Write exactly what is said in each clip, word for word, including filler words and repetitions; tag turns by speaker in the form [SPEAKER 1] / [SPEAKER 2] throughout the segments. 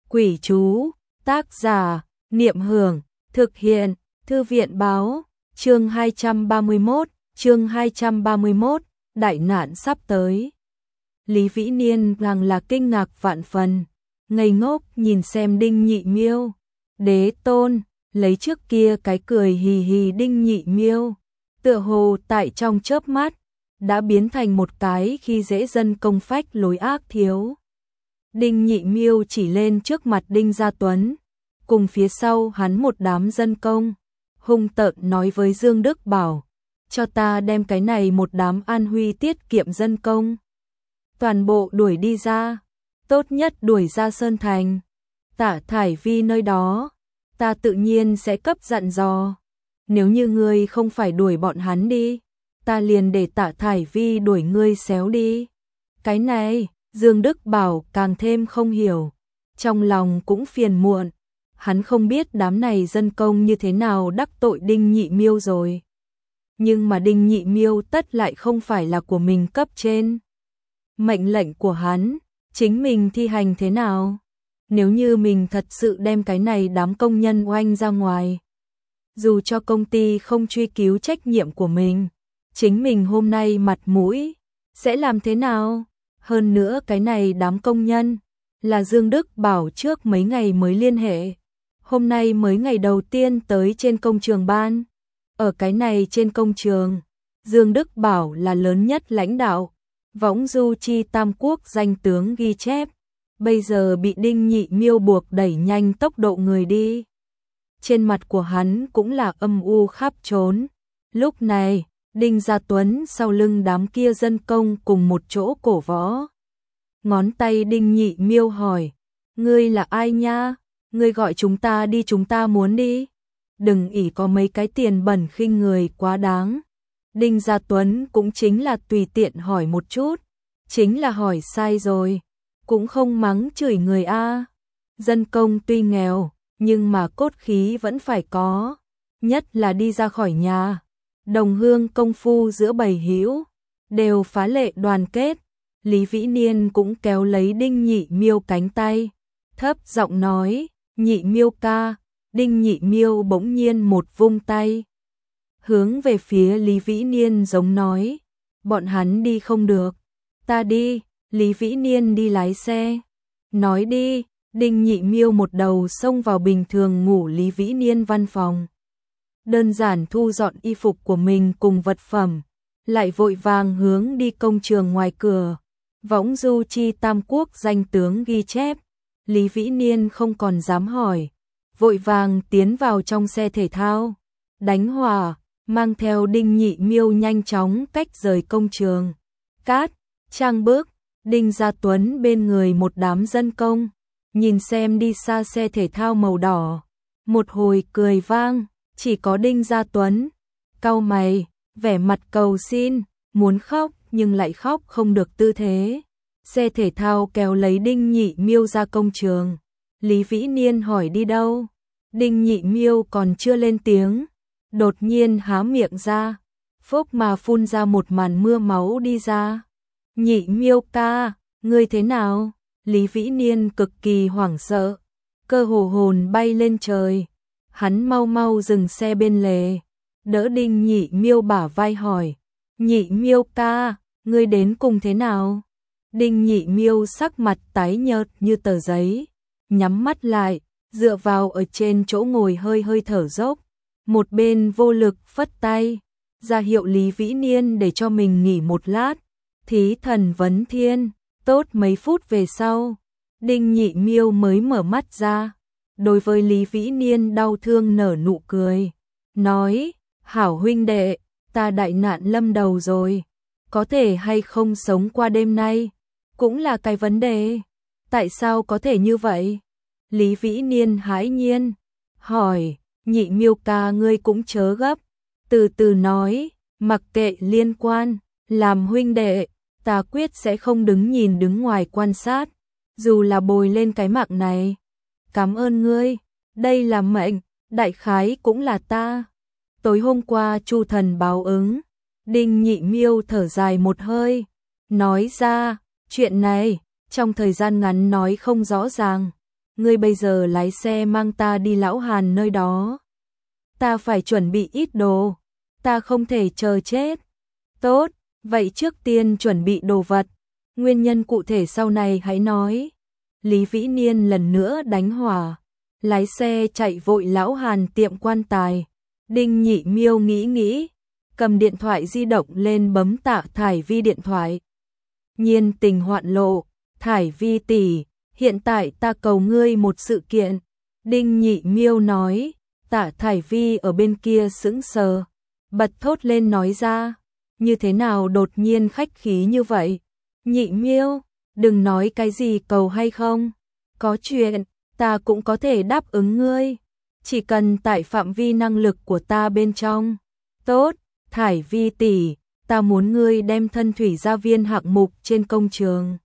[SPEAKER 1] Quỷ chú, tác giả, Niệm Hưởng, thực hiện, Thư viện báo, chương hai trăm ba mươi mốt, chương hai trăm ba mươi mốt, đại nạn sắp tới. Lý Vĩ Niên càng là kinh ngạc vạn phần, ngây ngốc nhìn xem Đinh Nhị Miêu. Đế tôn, lấy trước kia cái cười hì hì Đinh Nhị Miêu, tựa hồ tại trong chớp mắt, đã biến thành một cái khi dễ dân công phách lối ác thiếu. Đinh Nhị Miêu chỉ lên trước mặt Đinh Gia Tuấn, cùng phía sau hắn một đám dân công, hung tợn nói với Dương Đức Bảo, cho ta đem cái này một đám an huy tiết kiệm dân công toàn bộ đuổi đi ra, tốt nhất đuổi ra Sơn Thành, Tạ Thải Vi nơi đó, ta tự nhiên sẽ cấp dặn dò, nếu như ngươi không phải đuổi bọn hắn đi, ta liền để Tạ Thải Vi đuổi ngươi xéo đi. Cái này, Dương Đức Bảo càng thêm không hiểu, trong lòng cũng phiền muộn, hắn không biết đám này dân công như thế nào đắc tội Đinh Nhị Miêu rồi. Nhưng mà Đinh Nhị Miêu tất lại không phải là của mình cấp trên. Mệnh lệnh của hắn, chính mình thi hành thế nào? Nếu như mình thật sự đem cái này đám công nhân oanh ra ngoài, dù cho công ty không truy cứu trách nhiệm của mình, chính mình hôm nay mặt mũi sẽ làm thế nào? Hơn nữa cái này đám công nhân là Dương Đức Bảo trước mấy ngày mới liên hệ, hôm nay mới ngày đầu tiên tới trên công trường ban. Ở cái này trên công trường, Dương Đức Bảo là lớn nhất lãnh đạo, võng du chi tam quốc danh tướng ghi chép, bây giờ bị Đinh Nhị Miêu buộc đẩy nhanh tốc độ người đi. Trên mặt của hắn cũng là âm u khắp trốn. Lúc này, Đinh Gia Tuấn sau lưng đám kia dân công cùng một chỗ cổ võ. Ngón tay Đinh Nhị Miêu hỏi, ngươi là ai nha? Ngươi gọi chúng ta đi, chúng ta muốn đi. Đừng ỷ có mấy cái tiền bẩn khinh người quá đáng. Đinh Gia Tuấn cũng chính là tùy tiện hỏi một chút, chính là hỏi sai rồi, cũng không mắng chửi người a. Dân công tuy nghèo, nhưng mà cốt khí vẫn phải có, nhất là đi ra khỏi nhà. Đồng hương công phu giữa bầy hữu đều phá lệ đoàn kết. Lý Vĩ Niên cũng kéo lấy Đinh Nhị Miêu cánh tay, thấp giọng nói, Nhị Miêu ca. Đinh Nhị Miêu bỗng nhiên một vung tay, hướng về phía Lý Vĩ Niên giống nói, bọn hắn đi không được, ta đi. Lý Vĩ Niên đi lái xe, nói đi. Đinh Nhị Miêu một đầu xông vào bình thường ngủ Lý Vĩ Niên văn phòng, đơn giản thu dọn y phục của mình cùng vật phẩm, lại vội vàng hướng đi công trường ngoài cửa. Võng du chi tam quốc danh tướng ghi chép, Lý Vĩ Niên không còn dám hỏi, vội vàng tiến vào trong xe thể thao, đánh hỏa, mang theo Đinh Nhị Miêu nhanh chóng cách rời công trường. Cát, trang bước, Đinh Gia Tuấn bên người một đám dân công, nhìn xem đi xa xe thể thao màu đỏ, một hồi cười vang, chỉ có Đinh Gia Tuấn cau mày, vẻ mặt cầu xin, muốn khóc nhưng lại khóc không được tư thế. Xe thể thao kéo lấy Đinh Nhị Miêu ra công trường. Lý Vĩ Niên hỏi đi đâu? Đinh Nhị Miêu còn chưa lên tiếng, đột nhiên há miệng ra, phốc mà phun ra một màn mưa máu đi ra. Nhị Miêu ca, ngươi thế nào? Lý Vĩ Niên cực kỳ hoảng sợ, cơ hồ hồn bay lên trời. Hắn mau mau dừng xe bên lề, đỡ Đinh Nhị Miêu bả vai hỏi, Nhị Miêu ca, ngươi đến cùng thế nào? Đinh Nhị Miêu sắc mặt tái nhợt như tờ giấy, nhắm mắt lại, dựa vào ở trên chỗ ngồi hơi hơi thở dốc, một bên vô lực phất tay, ra hiệu Lý Vĩ Niên để cho mình nghỉ một lát. Thí thần vấn thiên, tốt mấy phút về sau, Đinh Nhị Miêu mới mở mắt ra, đối với Lý Vĩ Niên đau thương nở nụ cười, nói, hảo huynh đệ, ta đại nạn lâm đầu rồi, có thể hay không sống qua đêm nay, cũng là cái vấn đề. Tại sao có thể như vậy? Lý Vĩ Niên hãi nhiên, hỏi, Nhị Miêu ca ngươi cũng chớ gấp, từ từ nói, mặc kệ liên quan, làm huynh đệ, ta quyết sẽ không đứng nhìn đứng ngoài quan sát, dù là bồi lên cái mạng này. Cảm ơn ngươi, đây là mệnh, đại khái cũng là ta. Tối hôm qua Chu thần báo ứng. Đinh Nhị Miêu thở dài một hơi, nói ra, chuyện này, trong thời gian ngắn nói không rõ ràng, ngươi bây giờ lái xe mang ta đi Lão Hàn nơi đó. Ta phải chuẩn bị ít đồ, ta không thể chờ chết. Tốt, vậy trước tiên chuẩn bị đồ vật, nguyên nhân cụ thể sau này hãy nói. Lý Vĩ Niên lần nữa đánh hỏa, lái xe chạy vội Lão Hàn tiệm quan tài. Đinh Nhị Miêu nghĩ nghĩ, cầm điện thoại di động lên bấm Tạ Thải Vi điện thoại. Nhiên tình hoạn lộ, Thải Vi tỷ, hiện tại ta cầu ngươi một sự kiện. Đinh Nhị Miêu nói. Tạ Thải Vi ở bên kia sững sờ, bật thốt lên nói ra, như thế nào đột nhiên khách khí như vậy? Nhị Miêu, đừng nói cái gì cầu hay không, có chuyện, ta cũng có thể đáp ứng ngươi, chỉ cần tại phạm vi năng lực của ta bên trong. Tốt, Thải Vi tỷ, ta muốn ngươi đem thân thủy gia viên hạng mục trên công trường.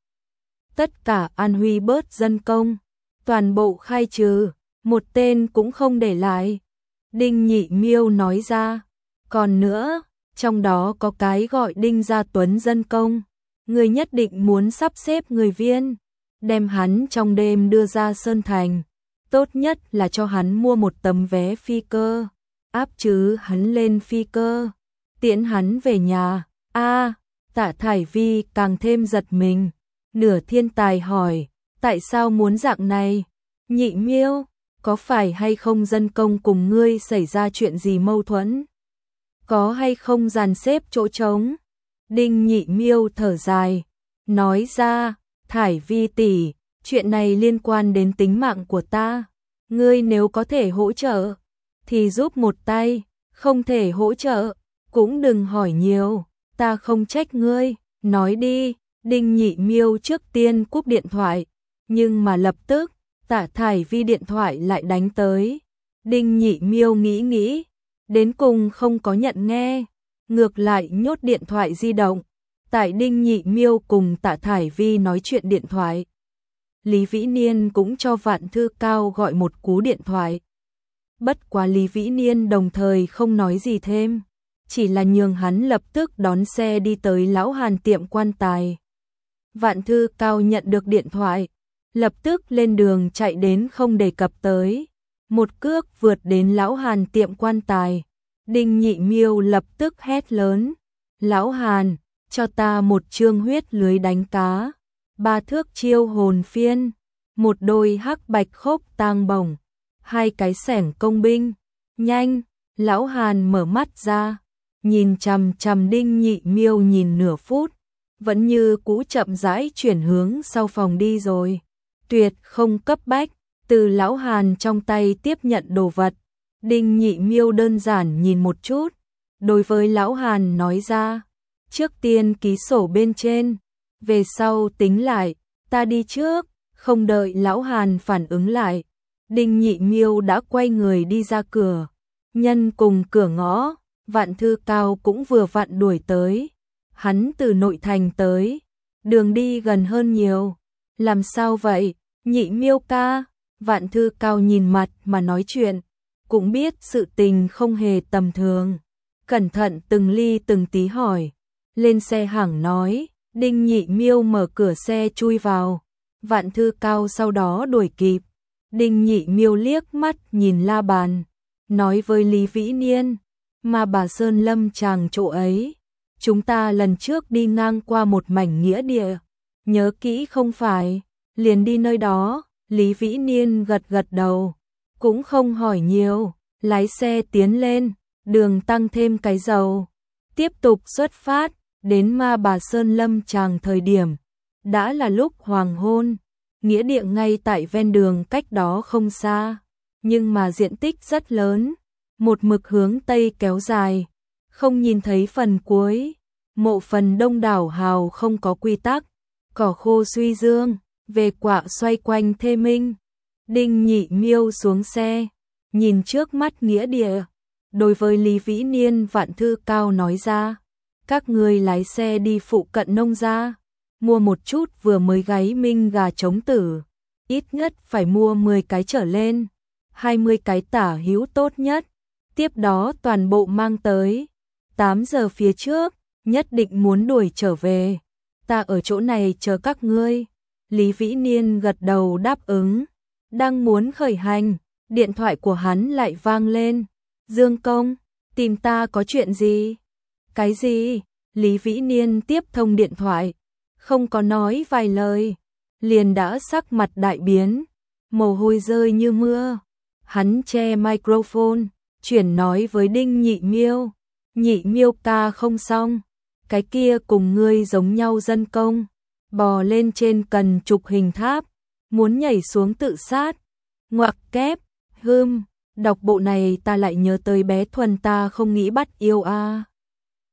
[SPEAKER 1] Tất cả An Huy bớt dân công, toàn bộ khai trừ, một tên cũng không để lại. Đinh Nhị Miêu nói ra, còn nữa, trong đó có cái gọi Đinh Gia Tuấn dân công, người nhất định muốn sắp xếp người viên, đem hắn trong đêm đưa ra Sơn Thành, tốt nhất là cho hắn mua một tấm vé phi cơ, áp chứ hắn lên phi cơ, tiễn hắn về nhà. A, Tạ Thải Vi càng thêm giật mình, nửa thiên tài hỏi, tại sao muốn dạng này? Nhị Miêu, có phải hay không dân công cùng ngươi xảy ra chuyện gì mâu thuẫn? Có hay không dàn xếp chỗ trống? Đinh Nhị Miêu thở dài, nói ra, Thải Vi tỷ, chuyện này liên quan đến tính mạng của ta. Ngươi nếu có thể hỗ trợ, thì giúp một tay, không thể hỗ trợ, cũng đừng hỏi nhiều, ta không trách ngươi, nói đi. Đinh Nhị Miêu trước tiên cúp điện thoại, nhưng mà lập tức, Tạ Thải Vi điện thoại lại đánh tới. Đinh Nhị Miêu nghĩ nghĩ, đến cùng không có nhận nghe, ngược lại nhốt điện thoại di động. Tại Đinh Nhị Miêu cùng Tạ Thải Vi nói chuyện điện thoại, Lý Vĩ Niên cũng cho Vạn Thư Cao gọi một cú điện thoại. Bất quá Lý Vĩ Niên đồng thời không nói gì thêm, chỉ là nhường hắn lập tức đón xe đi tới Lão Hàn tiệm quan tài. Vạn Thư Cao nhận được điện thoại, lập tức lên đường chạy đến không đề cập tới, một cước vượt đến Lão Hàn tiệm quan tài. Đinh Nhị Miêu lập tức hét lớn, Lão Hàn, cho ta một chương huyết lưới đánh cá, ba thước chiêu hồn phiên, một đôi hắc bạch khốc tang bổng, hai cái xẻng công binh, nhanh. Lão Hàn mở mắt ra, nhìn chằm chằm Đinh Nhị Miêu nhìn nửa phút, vẫn như cũ chậm rãi chuyển hướng sau phòng đi rồi. Tuyệt không cấp bách, từ Lão Hàn trong tay tiếp nhận đồ vật. Đinh Nhị Miêu đơn giản nhìn một chút, đối với Lão Hàn nói ra, trước tiên ký sổ bên trên, về sau tính lại, ta đi trước. Không đợi Lão Hàn phản ứng lại, Đinh Nhị Miêu đã quay người đi ra cửa. Nhân cùng cửa ngõ, Vạn Thư Cao cũng vừa vặn đuổi tới. Hắn từ nội thành tới, đường đi gần hơn nhiều. Làm sao vậy, Nhị Miêu ca? Vạn Thư Cao nhìn mặt mà nói chuyện, cũng biết sự tình không hề tầm thường. Cẩn thận từng ly từng tí hỏi, lên xe hẳn nói. Đinh Nhị Miêu mở cửa xe chui vào, Vạn Thư Cao sau đó đuổi kịp. Đinh Nhị Miêu liếc mắt nhìn la bàn, nói với Lý Vĩ Niên, mà bà Sơn Lâm chàng chỗ ấy, chúng ta lần trước đi ngang qua một mảnh nghĩa địa, nhớ kỹ không phải, liền đi nơi đó. Lý Vĩ Niên gật gật đầu, cũng không hỏi nhiều, lái xe tiến lên, đường tăng thêm cái dầu, tiếp tục xuất phát. Đến Ma Bà Sơn Lâm Tràng thời điểm, đã là lúc hoàng hôn, nghĩa địa ngay tại ven đường cách đó không xa, nhưng mà diện tích rất lớn, một mực hướng Tây kéo dài, không nhìn thấy phần cuối, mộ phần đông đảo hào không có quy tắc, cỏ khô suy dương, về quạ xoay quanh thê minh. Đinh Nhị Miêu xuống xe, nhìn trước mắt nghĩa địa, đối với Lý Vĩ Niên Vạn Thư Cao nói ra, các người lái xe đi phụ cận nông gia, mua một chút vừa mới gáy minh gà trống tử, ít nhất phải mua mười cái trở lên, hai mươi cái tả hữu tốt nhất, tiếp đó toàn bộ mang tới, tám giờ phía trước, nhất định muốn đuổi trở về, ta ở chỗ này chờ các ngươi. Lý Vĩ Niên gật đầu đáp ứng, Đang muốn khởi hành, điện thoại của hắn lại vang lên. Dương công, tìm ta có chuyện gì? Cái gì? Lý Vĩ Niên tiếp thông điện thoại, không có nói vài lời, liền đã sắc mặt đại biến, mồ hôi rơi như mưa. Hắn che microphone, chuyển nói với Đinh Nhị Miêu. Nhị Miêu ca không xong, cái kia cùng ngươi giống nhau dân công, bò lên trên cần trục hình tháp, muốn nhảy xuống tự sát. Ngoặc kép, hưm, đọc bộ này ta lại nhớ tới bé Thuần ta không nghĩ bắt yêu a.